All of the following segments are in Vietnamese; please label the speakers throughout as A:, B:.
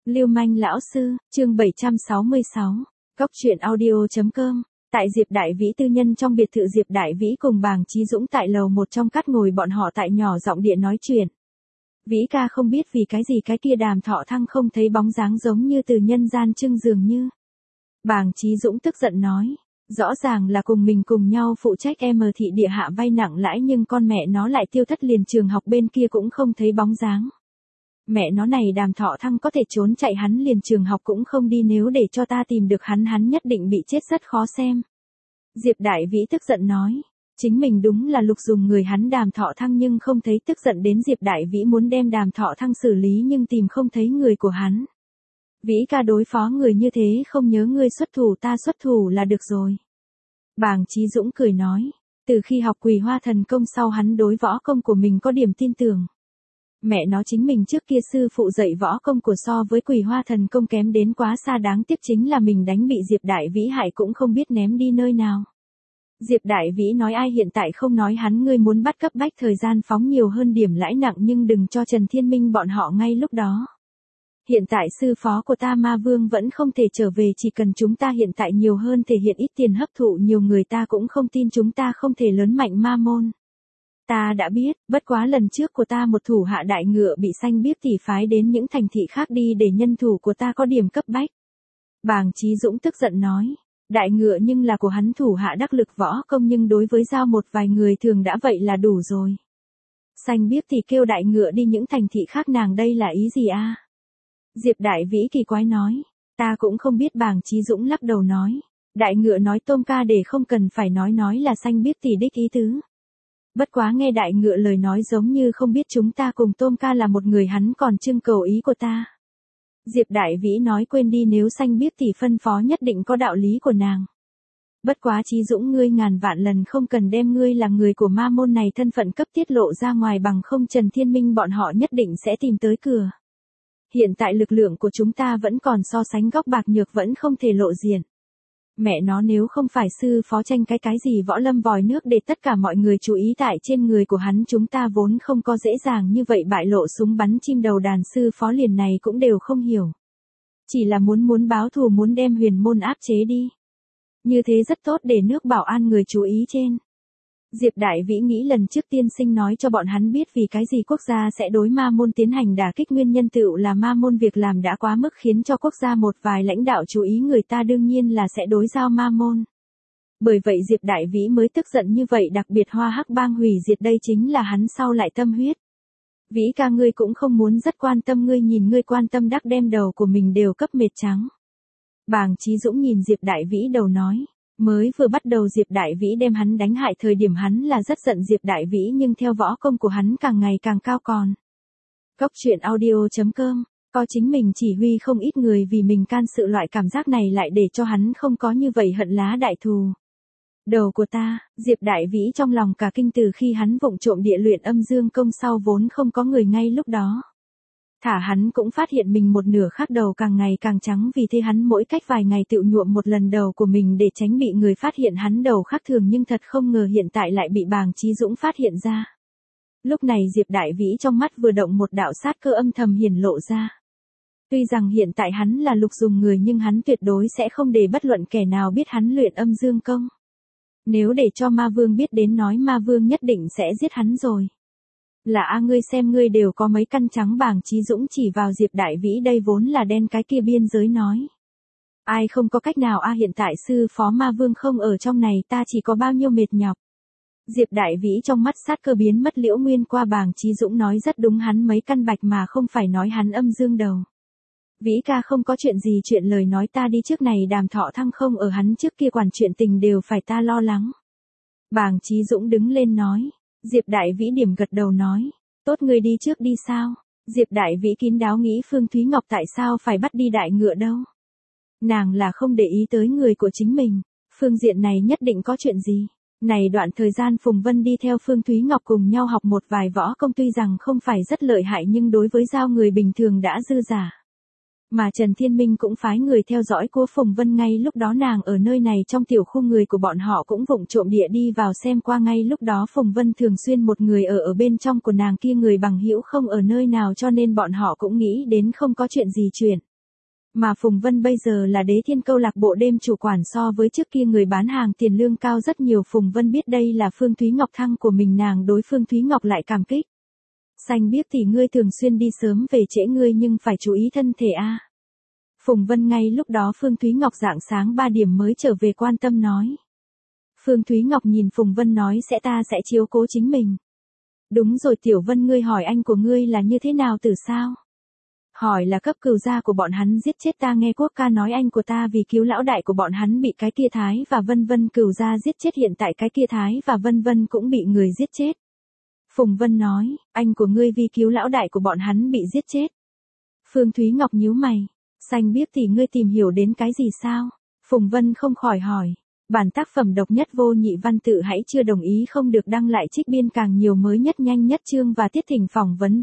A: Lưu manh lão sư, chương 766. Góc truyện audio.com. Tại Diệp Đại Vĩ tư nhân trong biệt thự, Diệp Đại Vĩ cùng Bàng Chí Dũng tại lầu một trong cắt ngồi, bọn họ tại nhỏ giọng điện nói chuyện. Vĩ ca không biết vì cái gì cái kia Đàm Thọ Thăng không thấy bóng dáng, giống như từ nhân gian trưng dường như. Bàng Chí Dũng tức giận nói, rõ ràng là cùng mình cùng nhau phụ trách thị địa hạ vay nặng lãi, nhưng con mẹ nó lại tiêu thất, liền trường học bên kia cũng không thấy bóng dáng. Mẹ nó này, Đàm Thọ Thăng có thể trốn chạy, hắn liền trường học cũng không đi, nếu để cho ta tìm được hắn nhất định bị chết rất khó xem. Diệp Đại Vĩ tức giận nói, chính mình đúng là lục dùng người hắn Đàm Thọ Thăng nhưng không thấy, tức giận đến Diệp Đại Vĩ muốn đem Đàm Thọ Thăng xử lý nhưng tìm không thấy người của hắn. Vĩ ca đối phó người như thế không nhớ ngươi xuất thủ, ta xuất thủ là được rồi. Bàng Chí Dũng cười nói, từ khi học Quỳ Hoa Thần Công sau, hắn đối võ công của mình có điểm tin tưởng. Mẹ nó, chính mình trước kia sư phụ dạy võ công của so với Quỳ Hoa Thần Công kém đến quá xa, đáng tiếc chính là mình đánh bị Diệp Đại Vĩ hại cũng không biết ném đi nơi nào. Diệp Đại Vĩ nói, ai hiện tại không nói hắn, ngươi muốn bắt cấp bách thời gian phóng nhiều hơn điểm lãi nặng, nhưng đừng cho Trần Thiên Minh bọn họ ngay lúc đó. Hiện tại sư phó của ta Ma Vương vẫn không thể trở về, chỉ cần chúng ta hiện tại nhiều hơn thể hiện ít tiền hấp thụ nhiều người, ta cũng không tin chúng ta không thể lớn mạnh ma môn. Ta đã biết, bất quá lần trước của ta một thủ hạ đại ngựa bị Xanh Biếc tỷ phái đến những thành thị khác đi, để nhân thủ của ta có điểm cấp bách. Bàng Chí Dũng tức giận nói, đại ngựa nhưng là của hắn thủ hạ đắc lực võ công, nhưng đối với giao một vài người thường đã vậy là đủ rồi. Xanh Biếc tỷ kêu đại ngựa đi những thành thị khác, nàng đây là ý gì a? Diệp Đại Vĩ kỳ quái nói, ta cũng không biết. Bàng Chí Dũng lắc đầu nói, đại ngựa nói Tôm ca để không cần phải nói là Xanh Biếc tỷ đích ý tứ. Bất quá nghe đại ngựa lời nói giống như không biết chúng ta cùng Tôm ca là một người, hắn còn trưng cầu ý của ta. Diệp Đại Vĩ nói, quên đi, nếu Xanh Biếc tỷ phân phó nhất định có đạo lý của nàng. Bất quá Chí Dũng, ngươi ngàn vạn lần không cần đem ngươi là người của ma môn này thân phận cấp tiết lộ ra ngoài, bằng không Trần Thiên Minh bọn họ nhất định sẽ tìm tới cửa. Hiện tại lực lượng của chúng ta vẫn còn so sánh góc bạc nhược, vẫn không thể lộ diện. Mẹ nó, nếu không phải sư phó tranh cái gì võ lâm vòi nước để tất cả mọi người chú ý tại trên người của hắn, chúng ta vốn không có dễ dàng như vậy bại lộ súng bắn chim đầu đàn. Sư phó liền này cũng đều không hiểu. Chỉ là muốn báo thù, muốn đem Huyền Môn áp chế đi. Như thế rất tốt, để nước Bảo An người chú ý trên. Diệp Đại Vĩ nghĩ lần trước tiên sinh nói cho bọn hắn biết vì cái gì quốc gia sẽ đối ma môn tiến hành đả kích, nguyên nhân tựu là ma môn việc làm đã quá mức khiến cho quốc gia một vài lãnh đạo chú ý, người ta đương nhiên là sẽ đối giao ma môn. Bởi vậy Diệp Đại Vĩ mới tức giận như vậy, đặc biệt Hoa Hắc Bang hủy diệt, đây chính là hắn sau lại tâm huyết. Vĩ ca, ngươi cũng không muốn rất quan tâm, ngươi nhìn ngươi quan tâm đắc đem đầu của mình đều cấp mệt trắng. Bàng Chí Dũng nhìn Diệp Đại Vĩ đầu nói, mới vừa bắt đầu Diệp Đại Vĩ đem hắn đánh hại thời điểm hắn là rất giận Diệp Đại Vĩ, nhưng theo võ công của hắn càng ngày càng cao còn. Góc truyện audio.com, có chính mình chỉ huy không ít người vì mình can sự, loại cảm giác này lại để cho hắn không có như vậy hận lá đại thù. Đầu của ta, Diệp Đại Vĩ trong lòng cả kinh, từ khi hắn vụng trộm địa luyện âm dương công sau vốn không có người ngay lúc đó. Thả hắn cũng phát hiện mình một nửa khác đầu càng ngày càng trắng, vì thế hắn mỗi cách vài ngày tự nhuộm một lần đầu của mình để tránh bị người phát hiện hắn đầu khác thường, nhưng thật không ngờ hiện tại lại bị Bàng Chí Dũng phát hiện ra. Lúc này Diệp Đại Vĩ trong mắt vừa động, một đạo sát cơ âm thầm hiển lộ ra. Tuy rằng hiện tại hắn là lục dùng người, nhưng hắn tuyệt đối sẽ không để bất luận kẻ nào biết hắn luyện âm dương công. Nếu để cho Ma Vương biết đến nói, Ma Vương nhất định sẽ giết hắn rồi. Là ngươi xem ngươi đều có mấy căn trắng. Bàng Chí Dũng chỉ vào Diệp Đại Vĩ, đây vốn là đen cái kia biên giới nói. Ai không có cách nào hiện tại sư phó Ma Vương không ở trong này, ta chỉ có bao nhiêu mệt nhọc. Diệp Đại Vĩ trong mắt sát cơ biến mất liễu nguyên qua. Bàng Chí Dũng nói rất đúng, hắn mấy căn bạch mà không phải nói hắn âm dương đầu. Vĩ ca không có chuyện gì, chuyện lời nói ta đi trước, này Đàm Thọ Thăng không ở, hắn trước kia quản chuyện tình đều phải ta lo lắng. Bàng Chí Dũng đứng lên nói. Diệp Đại Vĩ điểm gật đầu nói, tốt, ngươi đi trước đi sao? Diệp Đại Vĩ kín đáo nghĩ, Phương Thúy Ngọc tại sao phải bắt đi đại ngựa đâu? Nàng là không để ý tới người của chính mình, phương diện này nhất định có chuyện gì. Này đoạn thời gian Phùng Vân đi theo Phương Thúy Ngọc cùng nhau học một vài võ công, tuy rằng không phải rất lợi hại nhưng đối với giao người bình thường đã dư giả. Mà Trần Thiên Minh cũng phái người theo dõi của Phùng Vân, ngay lúc đó nàng ở nơi này trong tiểu khu, người của bọn họ cũng vụng trộm địa đi vào xem qua, ngay lúc đó Phùng Vân thường xuyên một người ở bên trong của nàng kia, người bằng hữu không ở nơi nào, cho nên bọn họ cũng nghĩ đến không có chuyện gì chuyển. Mà Phùng Vân bây giờ là Đế Thiên câu lạc bộ đêm chủ quản, so với trước kia người bán hàng tiền lương cao rất nhiều. Phùng Vân biết đây là Phương Thúy Ngọc thăng của mình, nàng đối Phương Thúy Ngọc lại cảm kích. Xanh biếc tỷ ngươi thường xuyên đi sớm về trễ ngươi nhưng phải chú ý thân thể a. Phùng Vân ngay lúc đó Phương Thúy Ngọc rạng sáng 3 điểm mới trở về quan tâm nói. Phương Thúy Ngọc nhìn Phùng Vân nói ta sẽ chiếu cố chính mình. Đúng rồi Tiểu Vân, ngươi hỏi anh của ngươi là như thế nào từ sao? Hỏi là cấp cừu gia của bọn hắn giết chết, ta nghe Quốc ca nói anh của ta vì cứu lão đại của bọn hắn bị cái kia Thái và Vân Vân cừu gia giết chết, hiện tại cái kia Thái và Vân Vân cũng bị người giết chết. Phùng Vân nói, anh của ngươi vì cứu lão đại của bọn hắn bị giết chết. Phương Thúy Ngọc nhíu mày, xanh biết tỷ ngươi tìm hiểu đến cái gì sao? Phùng Vân không khỏi hỏi, bản tác phẩm độc nhất vô nhị văn tự hãy chưa đồng ý không được đăng lại, trích biên càng nhiều mới nhất nhanh nhất chương và tiết thỉnh phỏng vấn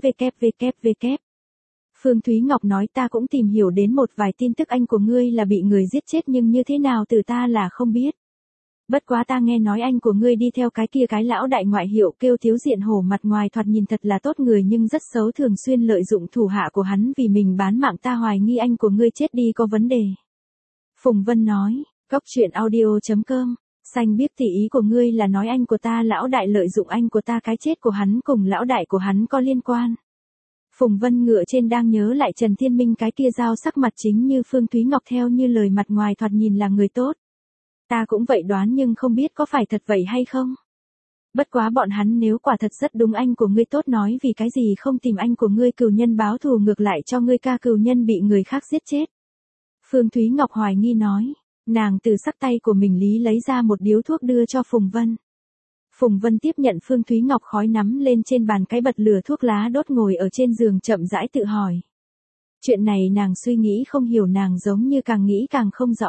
A: www. Phương Thúy Ngọc nói ta cũng tìm hiểu đến một vài tin tức, anh của ngươi là bị người giết chết nhưng như thế nào từ ta là không biết. Bất quá ta nghe nói anh của ngươi đi theo cái kia cái lão đại ngoại hiệu kêu Thiếu Diện Hổ, mặt ngoài thoạt nhìn thật là tốt người nhưng rất xấu, thường xuyên lợi dụng thủ hạ của hắn vì mình bán mạng, ta hoài nghi anh của ngươi chết đi có vấn đề. Phùng Vân nói, Cóc truyện audio.com, xanh biết tỷ ý của ngươi là nói anh của ta lão đại lợi dụng anh của ta, cái chết của hắn cùng lão đại của hắn có liên quan. Phùng Vân ngựa trên đang nhớ lại Trần Thiên Minh cái kia giao sắc mặt chính như Phương Thúy Ngọc theo như lời mặt ngoài thoạt nhìn là người tốt. Ta cũng vậy đoán nhưng không biết có phải thật vậy hay không. Bất quá bọn hắn nếu quả thật rất đúng anh của ngươi tốt, nói vì cái gì không tìm anh của ngươi cừu nhân báo thù ngược lại cho ngươi ca cừu nhân bị người khác giết chết. Phương Thúy Ngọc hoài nghi nói, nàng từ sắc tay của mình lấy ra một điếu thuốc đưa cho Phùng Vân. Phùng Vân tiếp nhận Phương Thúy Ngọc khói nắm lên trên bàn cái bật lửa thuốc lá đốt, ngồi ở trên giường chậm rãi tự hỏi. Chuyện này nàng suy nghĩ không hiểu, nàng giống như càng nghĩ càng không rõ.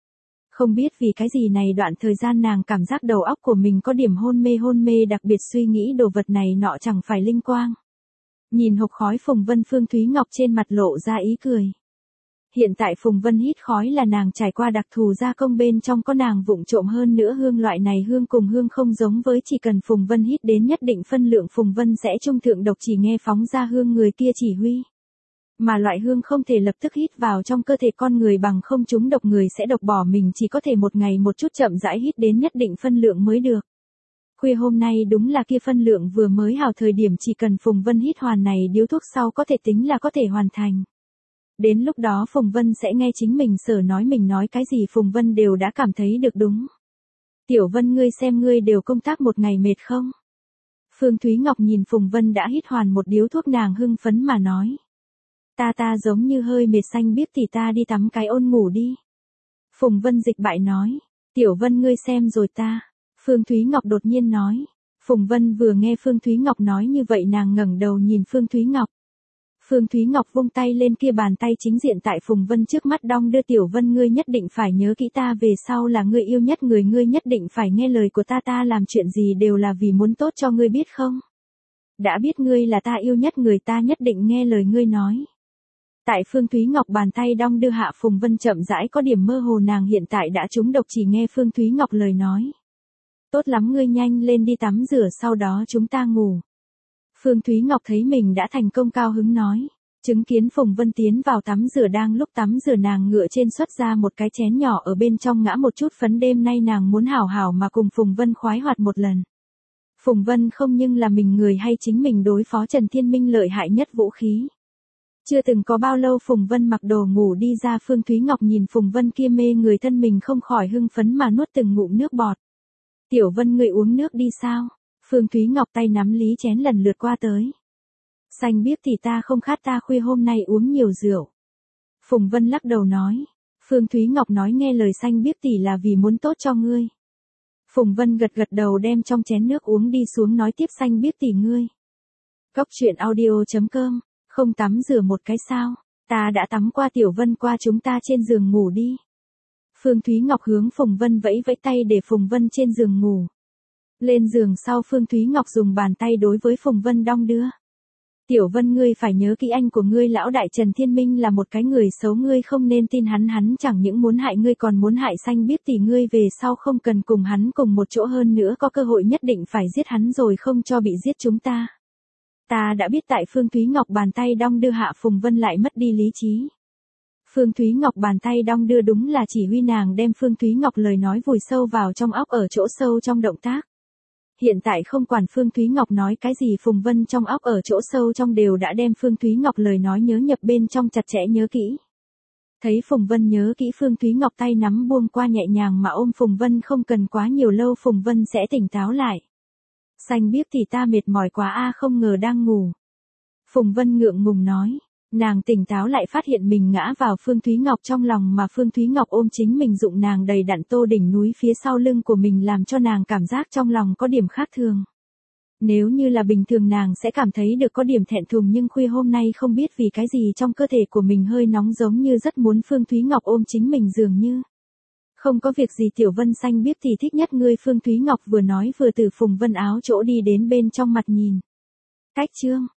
A: Không biết vì cái gì này đoạn thời gian nàng cảm giác đầu óc của mình có điểm hôn mê, đặc biệt suy nghĩ đồ vật này nọ chẳng phải linh quang. Nhìn hộp khói Phùng Vân, Phương Thúy Ngọc trên mặt lộ ra ý cười. Hiện tại Phùng Vân hít khói là nàng trải qua đặc thù gia công, bên trong có nàng vụng trộm, hơn nữa hương loại này hương cùng hương không giống với chỉ cần Phùng Vân hít đến nhất định phân lượng Phùng Vân sẽ trung thượng độc, chỉ nghe phóng ra hương người kia chỉ huy. Mà loại hương không thể lập tức hít vào trong cơ thể con người, bằng không trúng độc người sẽ độc bỏ mình, chỉ có thể một ngày một chút chậm rãi hít đến nhất định phân lượng mới được. Khuya hôm nay đúng là kia phân lượng vừa mới hào thời điểm, chỉ cần Phùng Vân hít hoàn này điếu thuốc sau có thể tính là có thể hoàn thành. Đến lúc đó Phùng Vân sẽ nghe chính mình sở nói, mình nói cái gì Phùng Vân đều đã cảm thấy được đúng. Tiểu Vân ngươi xem ngươi đều công tác một ngày mệt không? Phương Thúy Ngọc nhìn Phùng Vân đã hít hoàn một điếu thuốc, nàng hưng phấn mà nói. Ta giống như hơi mệt, xanh biết thì ta đi tắm cái ôn ngủ đi. Phùng Vân dịch bại nói. Tiểu Vân ngươi xem rồi ta. Phương Thúy Ngọc đột nhiên nói. Phùng Vân vừa nghe Phương Thúy Ngọc nói như vậy nàng ngẩng đầu nhìn Phương Thúy Ngọc. Phương Thúy Ngọc vung tay lên, kia bàn tay chính diện tại Phùng Vân trước mắt đong đưa. Tiểu Vân ngươi nhất định phải nhớ kỹ, ta về sau là ngươi yêu nhất người, ngươi nhất định phải nghe lời của ta làm chuyện gì đều là vì muốn tốt cho ngươi biết không? Đã biết ngươi là ta yêu nhất người, ta nhất định nghe lời ngươi nói. Tại Phương Thúy Ngọc bàn tay đong đưa hạ, Phùng Vân chậm rãi có điểm mơ hồ, nàng hiện tại đã trúng độc, chỉ nghe Phương Thúy Ngọc lời nói. Tốt lắm, ngươi nhanh lên đi tắm rửa sau đó chúng ta ngủ. Phương Thúy Ngọc thấy mình đã thành công cao hứng nói. Chứng kiến Phùng Vân tiến vào tắm rửa, đang lúc tắm rửa nàng ngựa trên xuất ra một cái chén nhỏ, ở bên trong ngã một chút phấn, đêm nay nàng muốn hảo hảo mà cùng Phùng Vân khoái hoạt một lần. Phùng Vân không nhưng là mình người hay chính mình đối phó Trần Thiên Minh lợi hại nhất vũ khí. Chưa từng có bao lâu Phùng Vân mặc đồ ngủ đi ra, Phương Thúy Ngọc nhìn Phùng Vân kia mê người thân mình không khỏi hưng phấn mà nuốt từng ngụm nước bọt. Tiểu Vân ngươi uống nước đi sao? Phương Thúy Ngọc tay nắm lý chén lần lượt qua tới. Xanh biết thì ta không khát, ta khuya hôm nay uống nhiều rượu. Phùng Vân lắc đầu nói. Phương Thúy Ngọc nói nghe lời xanh biết tỷ là vì muốn tốt cho ngươi. Phùng Vân gật gật đầu đem trong chén nước uống đi xuống, nói tiếp xanh biết tỷ ngươi. Cóc truyện audio.com, không tắm rửa một cái sao? Ta đã tắm qua Tiểu Vân, qua chúng ta trên giường ngủ đi. Phương Thúy Ngọc hướng Phùng Vân vẫy vẫy tay để Phùng Vân trên giường ngủ. Lên giường sau Phương Thúy Ngọc dùng bàn tay đối với Phùng Vân đong đưa. Tiểu Vân ngươi phải nhớ kỹ, anh của ngươi lão đại Trần Thiên Minh là một cái người xấu, ngươi không nên tin hắn, hắn chẳng những muốn hại ngươi còn muốn hại xanh biết tỷ ngươi, về sau không cần cùng hắn cùng một chỗ, hơn nữa có cơ hội nhất định phải giết hắn rồi không cho bị giết chúng ta. Ta đã biết. Tại Phương Thúy Ngọc bàn tay đong đưa hạ, Phùng Vân lại mất đi lý trí. Phương Thúy Ngọc bàn tay đong đưa đúng là chỉ huy nàng đem Phương Thúy Ngọc lời nói vùi sâu vào trong óc ở chỗ sâu trong động tác. Hiện tại không quản Phương Thúy Ngọc nói cái gì Phùng Vân trong óc ở chỗ sâu trong đều đã đem Phương Thúy Ngọc lời nói nhớ nhập bên trong chặt chẽ nhớ kỹ. Thấy Phùng Vân nhớ kỹ Phương Thúy Ngọc tay nắm buông qua nhẹ nhàng mà ôm Phùng Vân không cần quá nhiều lâu Phùng Vân sẽ tỉnh táo lại. Xanh biếc thì ta mệt mỏi quá a không ngờ đang ngủ. Phùng Vân ngượng ngùng nói. Nàng tỉnh táo lại phát hiện mình ngã vào Phương Thúy Ngọc trong lòng mà Phương Thúy Ngọc ôm chính mình dụng nàng đầy đặn tô đỉnh núi phía sau lưng của mình làm cho nàng cảm giác trong lòng có điểm khác thường. Nếu như là bình thường nàng sẽ cảm thấy được có điểm thẹn thùng nhưng khuya hôm nay không biết vì cái gì trong cơ thể của mình hơi nóng giống như rất muốn Phương Thúy Ngọc ôm chính mình dường như. Không có việc gì Tiểu Vân xanh biết thì thích nhất ngươi Phương Thúy Ngọc vừa nói vừa từ Phùng Vân áo chỗ đi đến bên trong mặt nhìn. Cách chương.